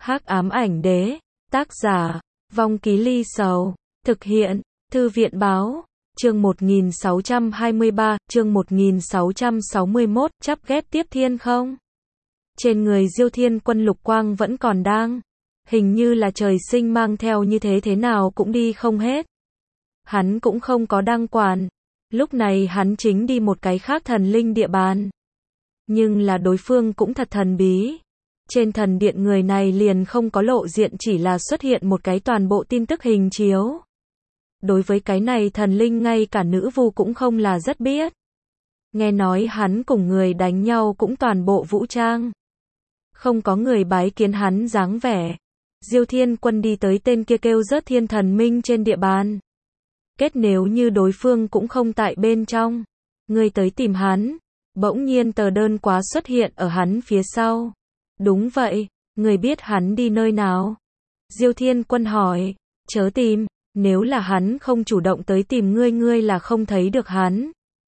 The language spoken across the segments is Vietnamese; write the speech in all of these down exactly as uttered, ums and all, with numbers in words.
Hắc ám ảnh đế, tác giả, Vong Ký Ly Sầu, thực hiện, Thư viện báo, chương một nghìn sáu trăm hai mươi ba, chương một nghìn sáu trăm sáu mươi mốt, chắp ghép tiếp thiên không? Trên người Diêu Thiên Quân lục quang vẫn còn đang, hình như là trời sinh mang theo như thế thế nào cũng đi không hết. Hắn cũng không có đăng quản, lúc này hắn chính đi một cái khác thần linh địa bàn. Nhưng là đối phương cũng thật thần bí. Trên thần điện người này liền không có lộ diện, chỉ là xuất hiện một cái toàn bộ tin tức hình chiếu. Đối với cái này thần linh ngay cả nữ vu cũng không là rất biết. Nghe nói hắn cùng người đánh nhau cũng toàn bộ vũ trang. Không có người bái kiến hắn dáng vẻ. Diêu Thiên Quân đi tới tên kia kêu rớt thiên thần minh trên địa bàn. Kết nếu như đối phương cũng không tại bên trong. Người tới tìm hắn. Bỗng nhiên tờ đơn quá xuất hiện ở hắn phía sau. Đúng vậy, người biết hắn đi nơi nào? Diêu Thiên Quân hỏi, chớ tìm, nếu là hắn không chủ động tới tìm ngươi ngươi là không thấy được hắn.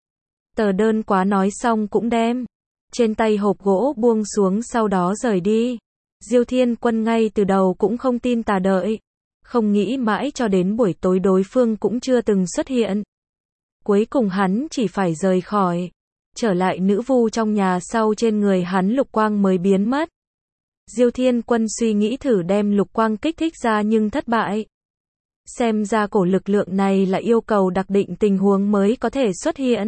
Tờ đơn quá nói xong cũng đem trên tay hộp gỗ buông xuống, sau đó rời đi. Diêu Thiên Quân ngay từ đầu cũng không tin tà đợi, không nghĩ mãi cho đến buổi tối đối phương cũng chưa từng xuất hiện. Cuối cùng hắn chỉ phải rời khỏi, trở lại nữ vu trong nhà sau trên người hắn lục quang mới biến mất. Diêu Thiên Quân suy nghĩ thử đem lục quang kích thích ra nhưng thất bại. Xem ra cổ lực lượng này là yêu cầu đặc định tình huống mới có thể xuất hiện.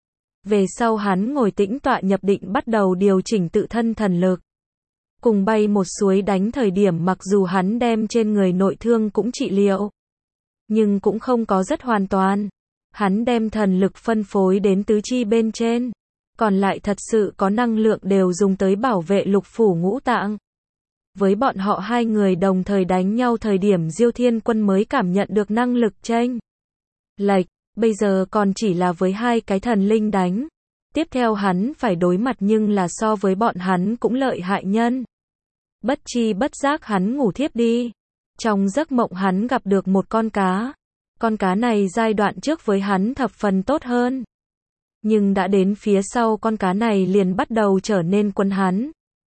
Về sau hắn ngồi tĩnh tọa nhập định bắt đầu điều chỉnh tự thân thần lực. Cùng bay một suối đánh thời điểm mặc dù hắn đem trên người nội thương cũng trị liệu. Nhưng cũng không có rất hoàn toàn. Hắn đem thần lực phân phối đến tứ chi bên trên. Còn lại thật sự có năng lượng đều dùng tới bảo vệ lục phủ ngũ tạng. Với bọn họ hai người đồng thời đánh nhau thời điểm Diêu Thiên Quân mới cảm nhận được năng lực chênh lệch, bây giờ còn chỉ là với hai cái thần linh đánh. Tiếp theo hắn phải đối mặt nhưng là so với bọn hắn cũng lợi hại nhân. Bất chi bất giác hắn ngủ thiếp đi. Trong giấc mộng hắn gặp được một con cá. Con cá này giai đoạn trước với hắn thập phần tốt hơn. Nhưng đã đến phía sau con cá này liền bắt đầu trở nên quấn hắn.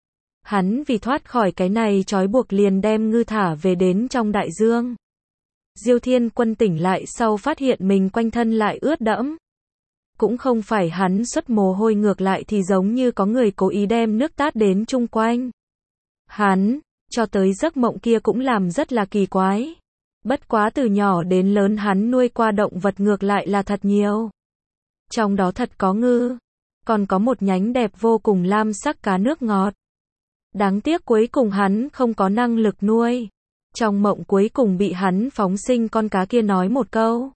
Hắn vì thoát khỏi cái này trói buộc liền đem ngư thả về đến trong đại dương. Diêu Thiên Quân tỉnh lại sau phát hiện mình quanh thân lại ướt đẫm. Cũng không phải hắn xuất mồ hôi, ngược lại thì giống như có người cố ý đem nước tát đến chung quanh. Hắn, cho tới giấc mộng kia cũng làm rất là kỳ quái. Bất quá từ nhỏ đến lớn hắn nuôi qua động vật ngược lại là thật nhiều. Trong đó thật có ngư, còn có một nhánh đẹp vô cùng lam sắc cá nước ngọt. Đáng tiếc cuối cùng hắn không có năng lực nuôi. Trong mộng cuối cùng bị hắn phóng sinh con cá kia nói một câu.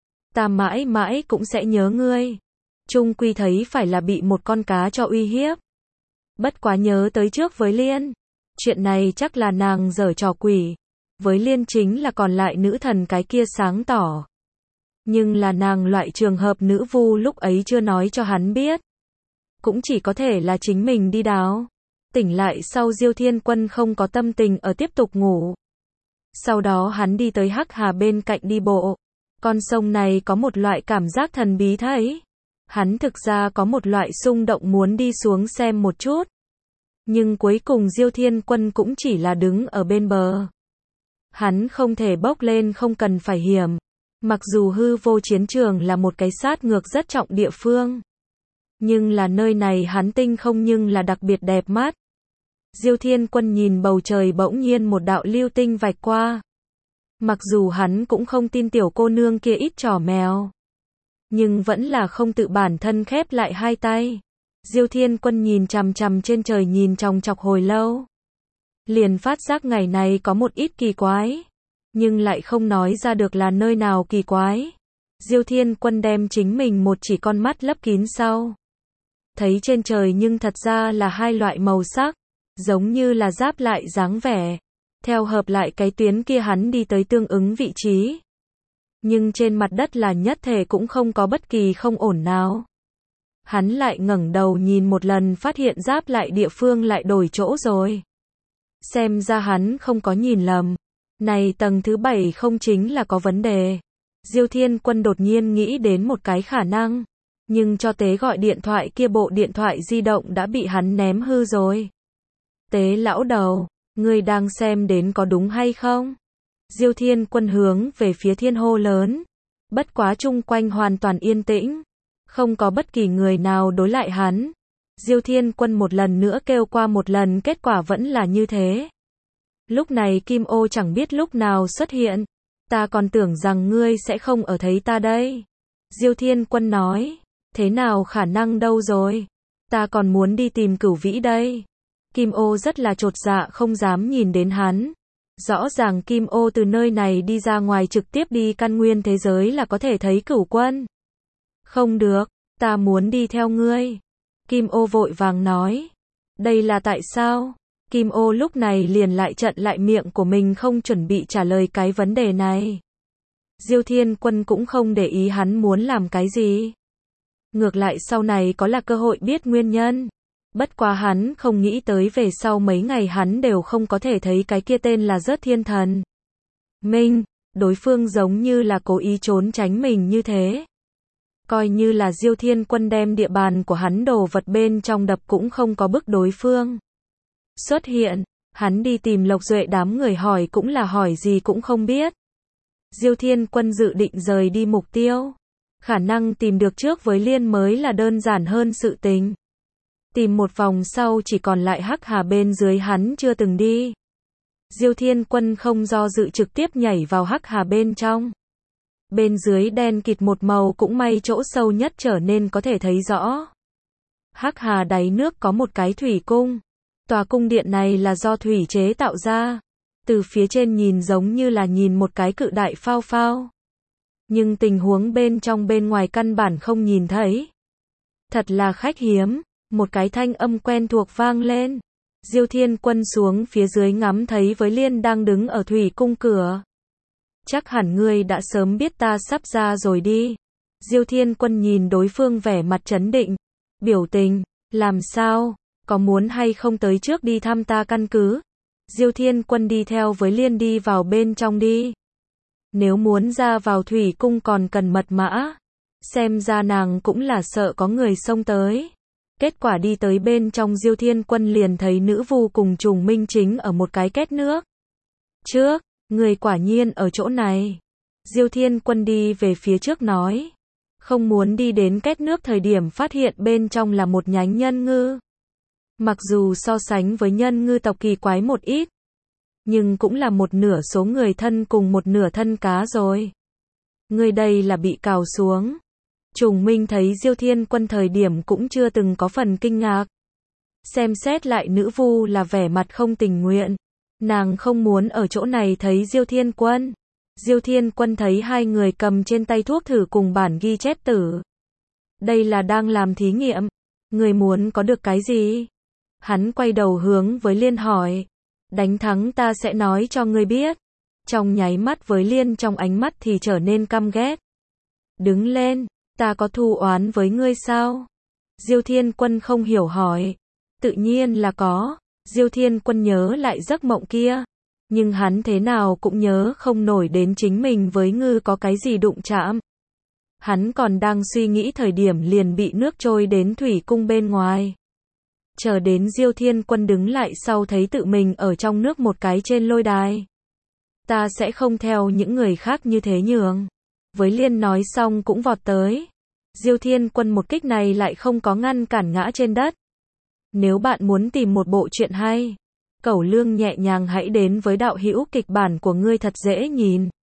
Ta mãi mãi cũng sẽ nhớ ngươi. Chung quy thấy phải là bị một con cá cho uy hiếp. Bất quá nhớ tới trước với Liên. Chuyện này chắc là nàng giở trò quỷ. Với Liên chính là còn lại nữ thần cái kia sáng tỏ. Nhưng là nàng loại trường hợp nữ vu lúc ấy chưa nói cho hắn biết. Cũng chỉ có thể là chính mình đi đáo. Tỉnh lại sau Diêu Thiên Quân không có tâm tình ở tiếp tục ngủ. Sau đó hắn đi tới Hắc Hà bên cạnh đi bộ. Con sông này có một loại cảm giác thần bí thấy. Hắn thực ra có một loại xung động muốn đi xuống xem một chút. Nhưng cuối cùng Diêu Thiên Quân cũng chỉ là đứng ở bên bờ. Hắn không thể bốc lên, không cần phải hiểm. Mặc dù hư vô chiến trường là một cái sát ngược rất trọng địa phương. Nhưng là nơi này hắn tinh không nhưng là đặc biệt đẹp mắt. Diêu Thiên Quân nhìn bầu trời bỗng nhiên một đạo lưu tinh vạch qua. Mặc dù hắn cũng không tin tiểu cô nương kia ít trò mèo. Nhưng vẫn là không tự bản thân khép lại hai tay. Diêu Thiên Quân nhìn chằm chằm trên trời nhìn chòng chọc hồi lâu. Liền phát giác ngày này có một ít kỳ quái. Nhưng lại không nói ra được là nơi nào kỳ quái. Diêu Thiên Quân đem chính mình một chỉ con mắt lấp kín sau. Thấy trên trời nhưng thật ra là hai loại màu sắc. Giống như là giáp lại dáng vẻ. Theo hợp lại cái tuyến kia hắn đi tới tương ứng vị trí. Nhưng trên mặt đất là nhất thể cũng không có bất kỳ không ổn nào. Hắn lại ngẩng đầu nhìn một lần phát hiện giáp lại địa phương lại đổi chỗ rồi. Xem ra hắn không có nhìn lầm. Này tầng thứ bảy không chính là có vấn đề. Diêu Thiên Quân đột nhiên nghĩ đến một cái khả năng. Nhưng cho Tế gọi điện thoại kia bộ điện thoại di động đã bị hắn ném hư rồi. Tế lão đầu, Ngươi đang xem đến có đúng hay không? Diêu Thiên Quân hướng về phía thiên hô lớn. Bất quá chung quanh hoàn toàn yên tĩnh. Không có bất kỳ người nào đối lại hắn. Diêu Thiên Quân một lần nữa kêu qua một lần, kết quả vẫn là như thế. Lúc này Kim Ô chẳng biết lúc nào xuất hiện. Ta còn tưởng rằng ngươi sẽ không ở thấy ta đây. Diêu Thiên Quân nói. Thế nào khả năng đâu rồi? Ta còn muốn đi tìm Cửu Vĩ đây. Kim Ô rất là chột dạ không dám nhìn đến hắn. Rõ ràng Kim Ô từ nơi này đi ra ngoài trực tiếp đi căn nguyên thế giới là có thể thấy Cửu Quân. Không được, ta muốn đi theo ngươi. Kim Ô vội vàng nói. Đây là tại sao? Kim Ô lúc này liền lại chặn lại miệng của mình, không chuẩn bị trả lời cái vấn đề này. Diêu Thiên Quân cũng không để ý hắn muốn làm cái gì. Ngược lại sau này có là cơ hội biết nguyên nhân. Bất quá hắn không nghĩ tới về sau mấy ngày hắn đều không có thể thấy cái kia tên là Rớt Thiên Thần. Minh, đối phương giống như là cố ý trốn tránh mình như thế. Coi như là Diêu Thiên Quân đem địa bàn của hắn đồ vật bên trong đập cũng không có bức đối phương xuất hiện. Hắn đi tìm Lộc Duệ đám người hỏi cũng là hỏi gì cũng không biết. Diêu Thiên Quân dự định rời đi mục tiêu. Khả năng tìm được trước với Liên mới là đơn giản hơn sự tình. Tìm một vòng sau chỉ còn lại Hắc Hà bên dưới hắn chưa từng đi. Diêu Thiên Quân không do dự trực tiếp nhảy vào Hắc Hà bên trong. Bên dưới đen kịt một màu, cũng may chỗ sâu nhất trở nên có thể thấy rõ. Hắc Hà đáy nước có một cái thủy cung. Tòa cung điện này là do thủy chế tạo ra. Từ phía trên nhìn giống như là nhìn một cái cự đại phao phao. Nhưng tình huống bên trong bên ngoài căn bản không nhìn thấy. Thật là khách hiếm. Một cái thanh âm quen thuộc vang lên. Diêu Thiên Quân xuống phía dưới ngắm thấy với Liên đang đứng ở thủy cung cửa. Chắc hẳn ngươi đã sớm biết ta sắp ra rồi đi. Diêu Thiên Quân nhìn đối phương vẻ mặt trấn định. Biểu tình, làm sao, có muốn hay không tới trước đi thăm ta căn cứ? Diêu Thiên Quân đi theo với Liên đi vào bên trong đi. Nếu muốn ra vào thủy cung còn cần mật mã. Xem ra nàng cũng là sợ có người xông tới. Kết quả đi tới bên trong Diêu Thiên Quân liền thấy nữ vu cùng Trùng Minh chính ở một cái két nước trước. Người quả nhiên ở chỗ này. Diêu Thiên Quân đi về phía trước nói. Không muốn đi đến két nước thời điểm phát hiện bên trong là một nhánh nhân ngư. Mặc dù so sánh với nhân ngư tộc kỳ quái một ít, nhưng cũng là một nửa số người thân cùng một nửa thân cá rồi. Người đây là bị cào xuống. Trùng Minh thấy Diêu Thiên Quân thời điểm cũng chưa từng có phần kinh ngạc. Xem xét lại nữ vu là vẻ mặt không tình nguyện. Nàng không muốn ở chỗ này thấy Diêu Thiên Quân. Diêu Thiên Quân thấy hai người cầm trên tay thuốc thử cùng bản ghi chép tử. Đây là đang làm thí nghiệm. Người muốn có được cái gì? Hắn quay đầu hướng với Liên hỏi. Đánh thắng ta sẽ nói cho ngươi biết. Trong nháy mắt với Liên trong ánh mắt thì trở nên căm ghét. Đứng lên, ta có thù oán với ngươi sao? Diêu Thiên Quân không hiểu hỏi. Tự nhiên là có. Diêu Thiên Quân nhớ lại giấc mộng kia. Nhưng hắn thế nào cũng nhớ không nổi đến chính mình với ngư có cái gì đụng chạm. Hắn còn đang suy nghĩ thời điểm liền bị nước trôi đến thủy cung bên ngoài. Chờ đến Diêu Thiên Quân đứng lại sau thấy tự mình ở trong nước một cái trên lôi đài. Ta sẽ không theo những người khác như thế nhường. Với Liên nói xong cũng vọt tới. Diêu Thiên Quân một kích này lại không có ngăn cản ngã trên đất. Nếu bạn muốn tìm một bộ truyện hay, Cẩu Lương nhẹ nhàng hãy đến với đạo hữu kịch bản của ngươi thật dễ nhìn.